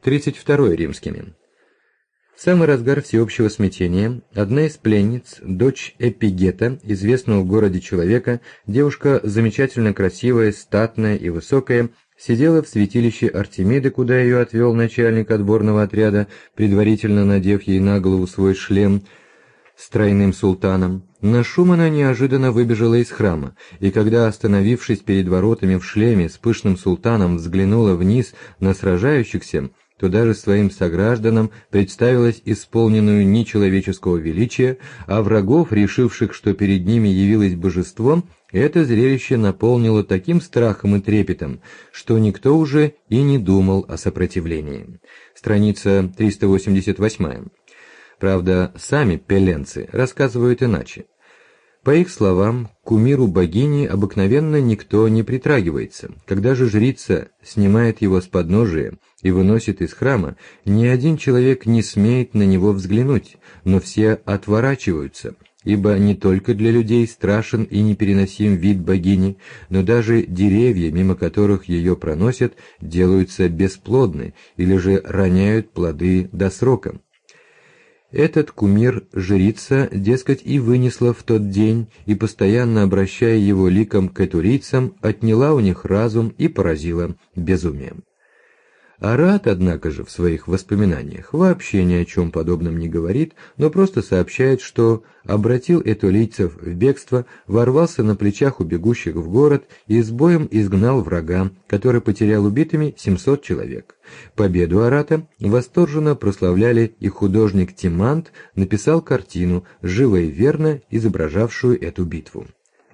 32 римскими. В самый разгар всеобщего смятения одна из пленниц, дочь Эпигета, известного в городе человека, девушка замечательно красивая, статная и высокая, сидела в святилище Артемиды, куда ее отвел начальник отборного отряда, предварительно надев ей на голову свой шлем с тройным султаном. На шум она неожиданно выбежала из храма, и когда, остановившись перед воротами в шлеме с пышным султаном, взглянула вниз на сражающихся, то даже своим согражданам представилась исполненную нечеловеческого величия, а врагов, решивших, что перед ними явилось божество, это зрелище наполнило таким страхом и трепетом, что никто уже и не думал о сопротивлении. Страница 388. Правда, сами пелленцы рассказывают иначе. По их словам, к кумиру богини обыкновенно никто не притрагивается. Когда же жрица снимает его с подножия и выносит из храма, ни один человек не смеет на него взглянуть, но все отворачиваются, ибо не только для людей страшен и непереносим вид богини, но даже деревья, мимо которых ее проносят, делаются бесплодны или же роняют плоды до срока. Этот кумир жрица, дескать, и вынесла в тот день, и, постоянно обращая его ликом к этурийцам, отняла у них разум и поразила безумием. Арат, однако же, в своих воспоминаниях вообще ни о чем подобном не говорит, но просто сообщает, что обратил этолийцев в бегство, ворвался на плечах у бегущих в город и с боем изгнал врага, который потерял убитыми 700 человек. Победу Арата восторженно прославляли, и художник Тимант написал картину, живо и верно изображавшую эту битву.